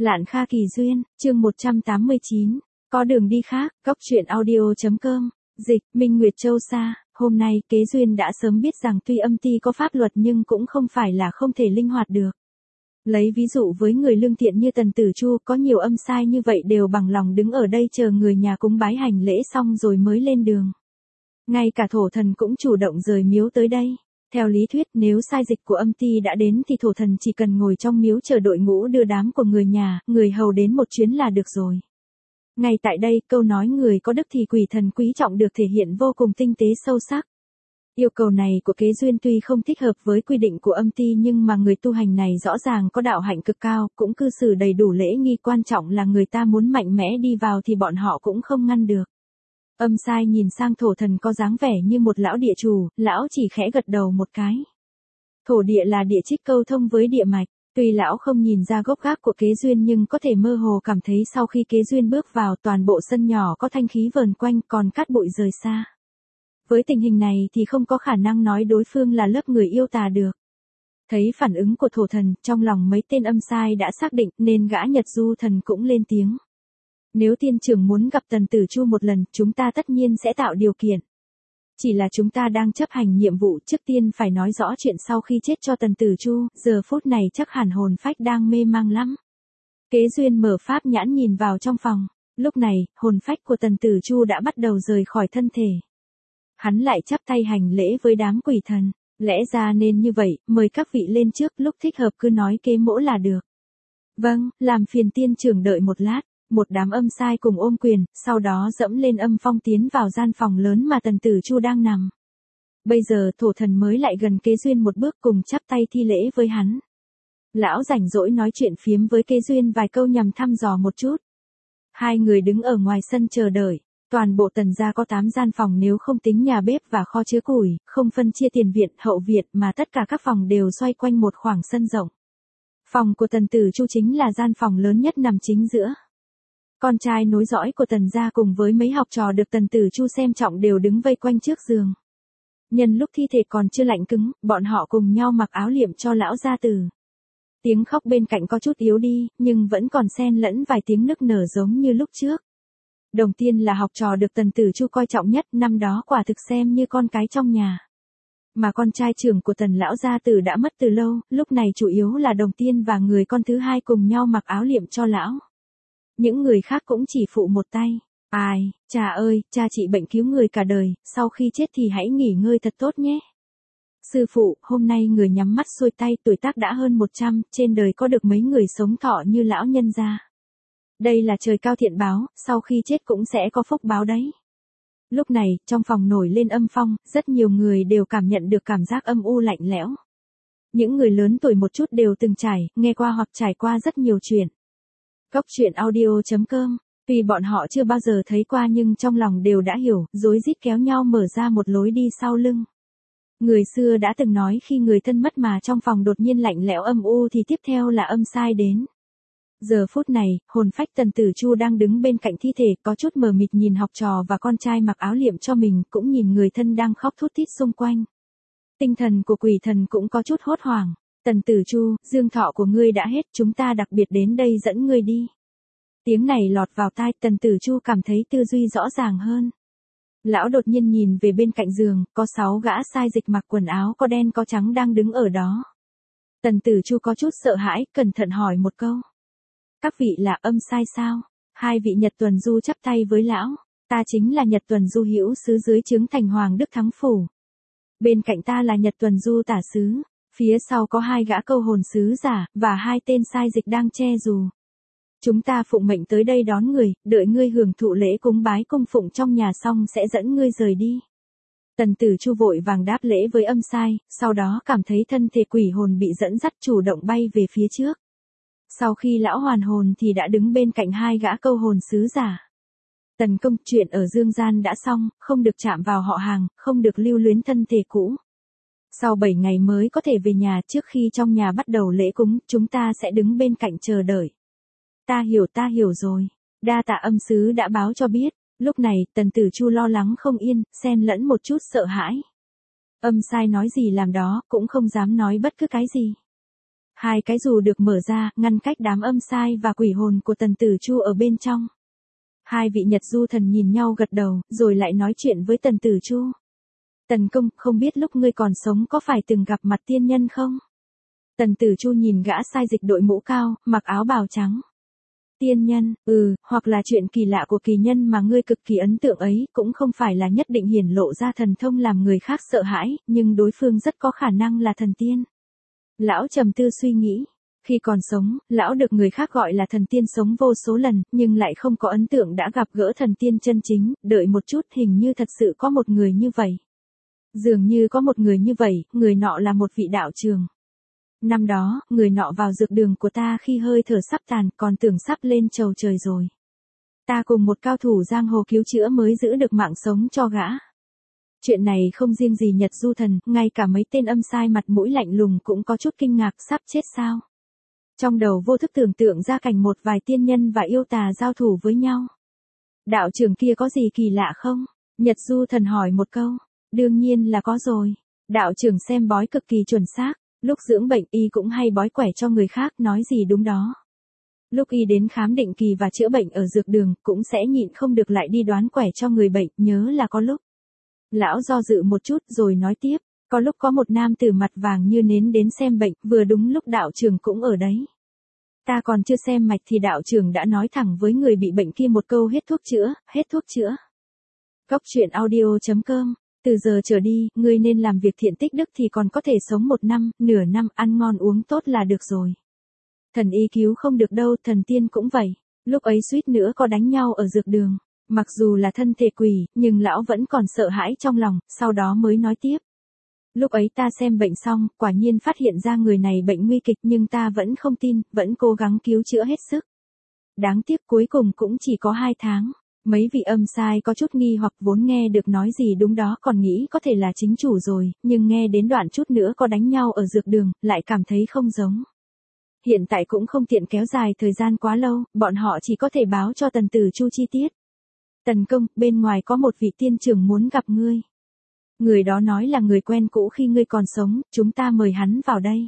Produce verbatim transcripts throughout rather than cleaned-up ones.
Lạn Kha Kỳ Duyên, chương một trăm tám mươi chín, có đường đi khác, góc truyện audio.com, dịch, Minh Nguyệt Châu Sa, hôm nay Kế Duyên đã sớm biết rằng tuy âm ty có pháp luật nhưng cũng không phải là không thể linh hoạt được. Lấy ví dụ với người lương thiện như Tần Tử Chu có nhiều âm sai như vậy đều bằng lòng đứng ở đây chờ người nhà cúng bái hành lễ xong rồi mới lên đường. Ngay cả thổ thần cũng chủ động rời miếu tới đây. Theo lý thuyết nếu sai dịch của âm ty đã đến thì thổ thần chỉ cần ngồi trong miếu chờ đội ngũ đưa đám của người nhà, người hầu đến một chuyến là được rồi. Ngay tại đây câu nói người có đức thì quỷ thần quý trọng được thể hiện vô cùng tinh tế sâu sắc. Yêu cầu này của Kế Duyên tuy không thích hợp với quy định của âm ty nhưng mà người tu hành này rõ ràng có đạo hạnh cực cao, cũng cư xử đầy đủ lễ nghi, quan trọng là người ta muốn mạnh mẽ đi vào thì bọn họ cũng không ngăn được. Âm sai nhìn sang thổ thần có dáng vẻ như một lão địa chủ, lão chỉ khẽ gật đầu một cái. Thổ địa là địa trích câu thông với địa mạch, tuy lão không nhìn ra gốc gác của Kế Duyên nhưng có thể mơ hồ cảm thấy sau khi Kế Duyên bước vào toàn bộ sân nhỏ có thanh khí vờn quanh còn cát bụi rời xa. Với tình hình này thì không có khả năng nói đối phương là lớp người yêu tà được. Thấy phản ứng của thổ thần, trong lòng mấy tên âm sai đã xác định nên gã Nhật Du thần cũng lên tiếng. Nếu tiên trưởng muốn gặp Tần Tử Chu một lần, chúng ta tất nhiên sẽ tạo điều kiện. Chỉ là chúng ta đang chấp hành nhiệm vụ, trước tiên phải nói rõ chuyện sau khi chết cho Tần Tử Chu, giờ phút này chắc hẳn hồn phách đang mê mang lắm. Kế Duyên mở pháp nhãn nhìn vào trong phòng, lúc này, hồn phách của Tần Tử Chu đã bắt đầu rời khỏi thân thể. Hắn lại chắp tay hành lễ với đám quỷ thần, lẽ ra nên như vậy, mời các vị lên trước, lúc thích hợp cứ nói kế mỗ là được. Vâng, làm phiền tiên trưởng đợi một lát. Một đám âm sai cùng ôm quyền, sau đó dẫm lên âm phong tiến vào gian phòng lớn mà Tần Tử Chu đang nằm. Bây giờ thổ thần mới lại gần Kế Duyên một bước cùng chắp tay thi lễ với hắn. Lão rảnh rỗi nói chuyện phiếm với Kế Duyên vài câu nhằm thăm dò một chút. Hai người đứng ở ngoài sân chờ đợi, toàn bộ Tần gia có tám gian phòng nếu không tính nhà bếp và kho chứa củi, không phân chia tiền viện, hậu viện mà tất cả các phòng đều xoay quanh một khoảng sân rộng. Phòng của Tần Tử Chu chính là gian phòng lớn nhất nằm chính giữa. Con trai nối dõi của Tần gia cùng với mấy học trò được Tần Tử Chu xem trọng đều đứng vây quanh trước giường. Nhân lúc thi thể còn chưa lạnh cứng, bọn họ cùng nhau mặc áo liệm cho lão gia tử. Tiếng khóc bên cạnh có chút yếu đi, nhưng vẫn còn xen lẫn vài tiếng nức nở giống như lúc trước. Đồng Tiên là học trò được Tần Tử Chu coi trọng nhất, năm đó quả thực xem như con cái trong nhà. Mà con trai trưởng của Tần lão gia tử đã mất từ lâu, lúc này chủ yếu là Đồng Tiên và người con thứ hai cùng nhau mặc áo liệm cho lão. Những người khác cũng chỉ phụ một tay. Ai, cha ơi, cha trị bệnh cứu người cả đời, sau khi chết thì hãy nghỉ ngơi thật tốt nhé. Sư phụ, hôm nay người nhắm mắt xuôi tay, tuổi tác đã hơn một trăm, trên đời có được mấy người sống thọ như lão nhân gia. Đây là trời cao thiện báo, sau khi chết cũng sẽ có phúc báo đấy. Lúc này, trong phòng nổi lên âm phong, rất nhiều người đều cảm nhận được cảm giác âm u lạnh lẽo. Những người lớn tuổi một chút đều từng trải, nghe qua hoặc trải qua rất nhiều chuyện. Góc truyện audio.com, tuy bọn họ chưa bao giờ thấy qua nhưng trong lòng đều đã hiểu, rối rít kéo nhau mở ra một lối đi sau lưng. Người xưa đã từng nói khi người thân mất mà trong phòng đột nhiên lạnh lẽo âm u thì tiếp theo là âm sai đến. Giờ phút này, hồn phách Tần Tử Chu đang đứng bên cạnh thi thể có chút mờ mịt nhìn học trò và con trai mặc áo liệm cho mình, cũng nhìn người thân đang khóc thút thít xung quanh. Tinh thần của quỷ thần cũng có chút hốt hoảng. Tần Tử Chu, dương thọ của ngươi đã hết, chúng ta đặc biệt đến đây dẫn ngươi đi. Tiếng này lọt vào tai, Tần Tử Chu cảm thấy tư duy rõ ràng hơn. Lão đột nhiên nhìn về bên cạnh giường, có sáu gã sai dịch mặc quần áo có đen có trắng đang đứng ở đó. Tần Tử Chu có chút sợ hãi, cẩn thận hỏi một câu. Các vị là âm sai sao? Hai vị Nhật Tuần Du chắp tay với lão. Ta chính là Nhật Tuần Du hữu sứ dưới trướng thành Hoàng Đức Thắng Phủ. Bên cạnh ta là Nhật Tuần Du tả sứ. Phía sau có hai gã câu hồn sứ giả, và hai tên sai dịch đang che dù. Chúng ta phụng mệnh tới đây đón người, đợi ngươi hưởng thụ lễ cúng bái cung phụng trong nhà xong sẽ dẫn ngươi rời đi. Tần Tử Chu vội vàng đáp lễ với âm sai, sau đó cảm thấy thân thể quỷ hồn bị dẫn dắt chủ động bay về phía trước. Sau khi lão hoàn hồn thì đã đứng bên cạnh hai gã câu hồn sứ giả. Tần công, chuyện ở dương gian đã xong, không được chạm vào họ hàng, không được lưu luyến thân thể cũ. Sau bảy ngày mới có thể về nhà, trước khi trong nhà bắt đầu lễ cúng, chúng ta sẽ đứng bên cạnh chờ đợi. Ta hiểu ta hiểu rồi. Đa tạ âm sứ đã báo cho biết. Lúc này, Tần Tử Chu lo lắng không yên, xen lẫn một chút sợ hãi. Âm sai nói gì làm đó, cũng không dám nói bất cứ cái gì. Hai cái dù được mở ra, ngăn cách đám âm sai và quỷ hồn của Tần Tử Chu ở bên trong. Hai vị Nhật Du thần nhìn nhau gật đầu, rồi lại nói chuyện với Tần Tử Chu. Tần công, không biết lúc ngươi còn sống có phải từng gặp mặt tiên nhân không? Tần Tử Chu nhìn gã sai dịch đội mũ cao, mặc áo bào trắng. Tiên nhân, ừ, hoặc là chuyện kỳ lạ của kỳ nhân mà ngươi cực kỳ ấn tượng ấy, cũng không phải là nhất định hiển lộ ra thần thông làm người khác sợ hãi, nhưng đối phương rất có khả năng là thần tiên. Lão trầm tư suy nghĩ. Khi còn sống, lão được người khác gọi là thần tiên sống vô số lần, nhưng lại không có ấn tượng đã gặp gỡ thần tiên chân chính, đợi một chút hình như thật sự có một người như vậy. Dường như có một người như vậy, người nọ là một vị đạo trường. Năm đó, người nọ vào dược đường của ta khi hơi thở sắp tàn, còn tưởng sắp lên chầu trời rồi. Ta cùng một cao thủ giang hồ cứu chữa mới giữ được mạng sống cho gã. Chuyện này không riêng gì Nhật Du thần, ngay cả mấy tên âm sai mặt mũi lạnh lùng cũng có chút kinh ngạc, sắp chết sao. Trong đầu vô thức tưởng tượng ra cảnh một vài tiên nhân và yêu tà giao thủ với nhau. Đạo trưởng kia có gì kỳ lạ không? Nhật Du thần hỏi một câu. Đương nhiên là có rồi. Đạo trưởng xem bói cực kỳ chuẩn xác. Lúc dưỡng bệnh y cũng hay bói quẻ cho người khác, nói gì đúng đó. Lúc y đến khám định kỳ và chữa bệnh ở dược đường, cũng sẽ nhịn không được lại đi đoán quẻ cho người bệnh, nhớ là có lúc. Lão do dự một chút rồi nói tiếp, có lúc có một nam tử mặt vàng như nến đến xem bệnh, vừa đúng lúc đạo trưởng cũng ở đấy. Ta còn chưa xem mạch thì đạo trưởng đã nói thẳng với người bị bệnh kia một câu hết thuốc chữa, hết thuốc chữa. Cốc truyện audio chấm com. Từ giờ trở đi, ngươi nên làm việc thiện tích đức thì còn có thể sống một năm, nửa năm, ăn ngon uống tốt là được rồi. Thần y cứu không được đâu, thần tiên cũng vậy. Lúc ấy suýt nữa có đánh nhau ở dược đường. Mặc dù là thân thể quỷ, nhưng lão vẫn còn sợ hãi trong lòng, sau đó mới nói tiếp. Lúc ấy ta xem bệnh xong, quả nhiên phát hiện ra người này bệnh nguy kịch nhưng ta vẫn không tin, vẫn cố gắng cứu chữa hết sức. Đáng tiếc cuối cùng cũng chỉ có hai tháng. Mấy vị âm sai có chút nghi hoặc vốn nghe được nói gì đúng đó còn nghĩ có thể là chính chủ rồi, nhưng nghe đến đoạn chút nữa có đánh nhau ở dược đường, lại cảm thấy không giống. Hiện tại cũng không tiện kéo dài thời gian quá lâu, bọn họ chỉ có thể báo cho Tần Tử Chu chi tiết. Tần công, bên ngoài có một vị tiên trưởng muốn gặp ngươi. Người đó nói là người quen cũ khi ngươi còn sống, chúng ta mời hắn vào đây.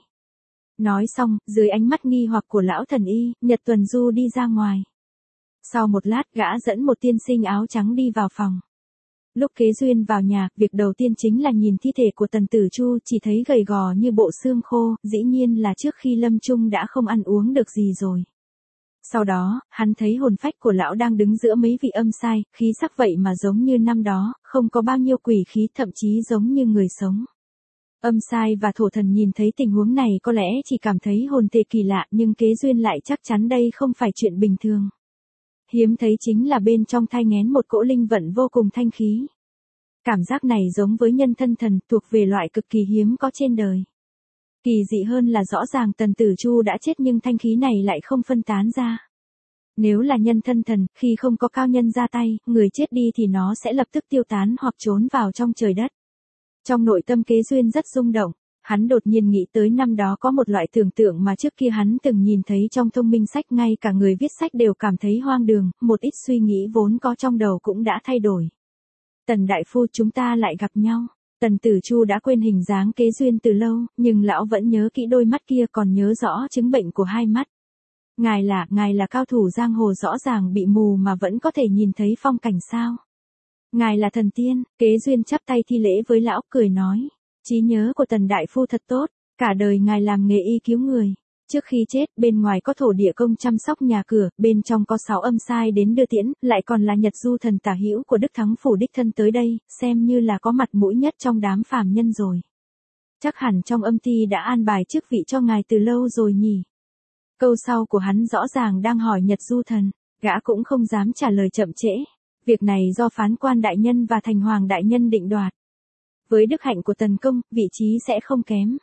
Nói xong, dưới ánh mắt nghi hoặc của lão thần y, Nhật Tuần Du đi ra ngoài. Sau một lát gã dẫn một tiên sinh áo trắng đi vào phòng. Lúc Kế Duyên vào nhà, việc đầu tiên chính là nhìn thi thể của Tần Tử Chu, chỉ thấy gầy gò như bộ xương khô, dĩ nhiên là trước khi lâm chung đã không ăn uống được gì rồi. Sau đó, hắn thấy hồn phách của lão đang đứng giữa mấy vị âm sai, khí sắc vậy mà giống như năm đó, không có bao nhiêu quỷ khí, thậm chí giống như người sống. Âm sai và thổ thần nhìn thấy tình huống này có lẽ chỉ cảm thấy hồn tề kỳ lạ, nhưng Kế Duyên lại chắc chắn đây không phải chuyện bình thường. Hiếm thấy chính là bên trong thai nghén một cỗ linh vận vô cùng thanh khí. Cảm giác này giống với nhân thân thần, thuộc về loại cực kỳ hiếm có trên đời. Kỳ dị hơn là rõ ràng Tần Tử Chu đã chết nhưng thanh khí này lại không phân tán ra. Nếu là nhân thân thần, khi không có cao nhân ra tay, người chết đi thì nó sẽ lập tức tiêu tán hoặc trốn vào trong trời đất. Trong nội tâm Kế Duyên rất rung động. Hắn đột nhiên nghĩ tới năm đó có một loại tưởng tượng mà trước kia hắn từng nhìn thấy trong thông minh sách, ngay cả người viết sách đều cảm thấy hoang đường, một ít suy nghĩ vốn có trong đầu cũng đã thay đổi. Tần đại phu, chúng ta lại gặp nhau. Tần Tử Chu đã quên hình dáng Kế Duyên từ lâu, nhưng lão vẫn nhớ kỹ đôi mắt kia, còn nhớ rõ chứng bệnh của hai mắt. Ngài là, ngài là cao thủ giang hồ rõ ràng bị mù mà vẫn có thể nhìn thấy phong cảnh sao? Ngài là thần tiên. Kế Duyên chắp tay thi lễ với lão, cười nói. Trí nhớ của Tần đại phu thật tốt, cả đời ngài làm nghề y cứu người. Trước khi chết, bên ngoài có thổ địa công chăm sóc nhà cửa, bên trong có sáu âm sai đến đưa tiễn, lại còn là Nhật Du thần tả hữu của Đức Thắng phủ đích thân tới đây, xem như là có mặt mũi nhất trong đám phàm nhân rồi. Chắc hẳn trong âm ty đã an bài chức vị cho ngài từ lâu rồi nhỉ. Câu sau của hắn rõ ràng đang hỏi Nhật Du thần, gã cũng không dám trả lời chậm trễ. Việc này do phán quan đại nhân và thành hoàng đại nhân định đoạt. Với đức hạnh của Tần công, vị trí sẽ không kém.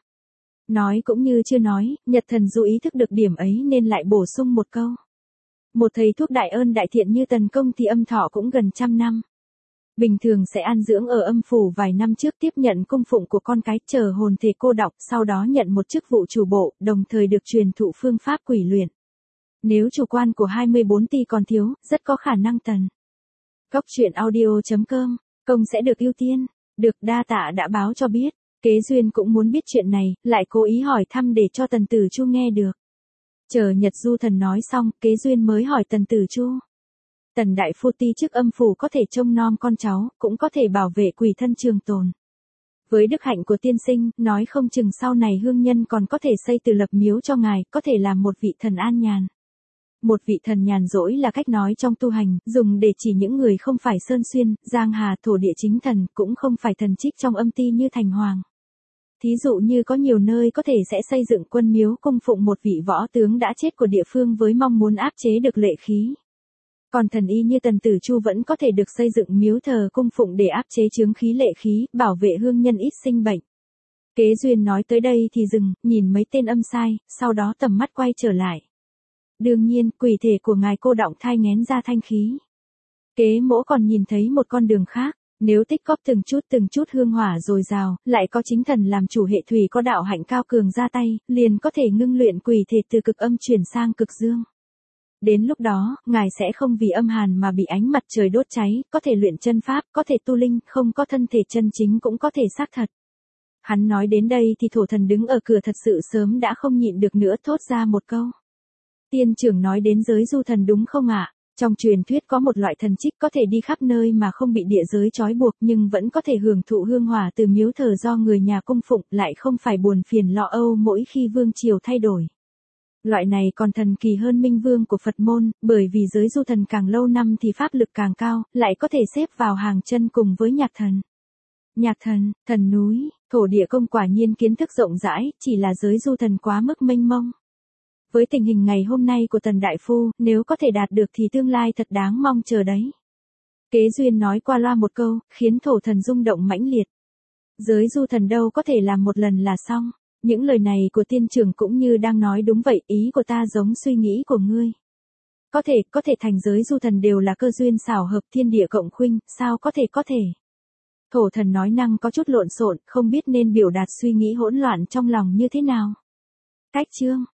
Nói cũng như chưa nói, Nhật thần Du ý thức được điểm ấy nên lại bổ sung một câu. Một thầy thuốc đại ơn đại thiện như Tần công thì âm thọ cũng gần trăm năm. Bình thường sẽ an dưỡng ở âm phủ vài năm trước, tiếp nhận cung phụng của con cái, chờ hồn thể cô độc, sau đó nhận một chức vụ chủ bộ, đồng thời được truyền thụ phương pháp quỷ luyện. Nếu chủ quan của hai mươi bốn ty còn thiếu, rất có khả năng Tần. Cốc truyện audio chấm com, công sẽ được ưu tiên. Được, đa tạ đã báo cho biết. Kế Duyên cũng muốn biết chuyện này, lại cố ý hỏi thăm để cho Tần Tử Chu nghe được. Chờ Nhật Du Thần nói xong, Kế Duyên mới hỏi Tần Tử Chu. Tần đại phu ti chức âm phủ có thể trông nom con cháu, cũng có thể bảo vệ quỷ thân trường tồn. Với đức hạnh của tiên sinh, nói không chừng sau này hương nhân còn có thể xây từ lập miếu cho ngài, có thể làm một vị thần an nhàn. Một vị thần nhàn rỗi là cách nói trong tu hành, dùng để chỉ những người không phải Sơn Xuyên, Giang Hà thổ địa chính thần, cũng không phải thần trích trong âm ti như Thành Hoàng. Thí dụ như có nhiều nơi có thể sẽ xây dựng quân miếu cung phụng một vị võ tướng đã chết của địa phương với mong muốn áp chế được lệ khí. Còn thần y như Tần Tử Chu vẫn có thể được xây dựng miếu thờ cung phụng để áp chế chướng khí lệ khí, bảo vệ hương nhân ít sinh bệnh. Kế Duyên nói tới đây thì dừng, nhìn mấy tên âm sai, sau đó tầm mắt quay trở lại. Đương nhiên, quỷ thể của ngài cô đọng thai nghén ra thanh khí. Kế Mỗ còn nhìn thấy một con đường khác, nếu tích góp từng chút từng chút hương hỏa dồi dào, lại có chính thần làm chủ hệ thủy có đạo hạnh cao cường ra tay, liền có thể ngưng luyện quỷ thể từ cực âm chuyển sang cực dương. Đến lúc đó, ngài sẽ không vì âm hàn mà bị ánh mặt trời đốt cháy, có thể luyện chân pháp, có thể tu linh, không có thân thể chân chính cũng có thể xác thật. Hắn nói đến đây thì thổ thần đứng ở cửa thật sự sớm đã không nhịn được nữa thốt ra một câu. Tiên trưởng nói đến giới du thần đúng không ạ? Trong truyền thuyết có một loại thần trích có thể đi khắp nơi mà không bị địa giới trói buộc nhưng vẫn có thể hưởng thụ hương hỏa từ miếu thờ do người nhà cung phụng, lại không phải buồn phiền lo âu mỗi khi vương triều thay đổi. Loại này còn thần kỳ hơn minh vương của Phật môn, bởi vì giới du thần càng lâu năm thì pháp lực càng cao, lại có thể xếp vào hàng chân cùng với nhạc thần. Nhạc thần, thần núi, thổ địa công quả nhiên kiến thức rộng rãi, chỉ là giới du thần quá mức mênh mông. Với tình hình ngày hôm nay của Tần đại phu, nếu có thể đạt được thì tương lai thật đáng mong chờ đấy. Kế Duyên nói qua loa một câu, khiến thổ thần rung động mãnh liệt. Giới du thần đâu có thể làm một lần là xong. Những lời này của tiên trưởng cũng như đang nói đúng vậy, ý của ta giống suy nghĩ của ngươi. Có thể, có thể thành giới du thần đều là cơ duyên xảo hợp thiên địa cộng khuynh, sao có thể có thể. Thổ thần nói năng có chút lộn xộn, không biết nên biểu đạt suy nghĩ hỗn loạn trong lòng như thế nào. Cách chương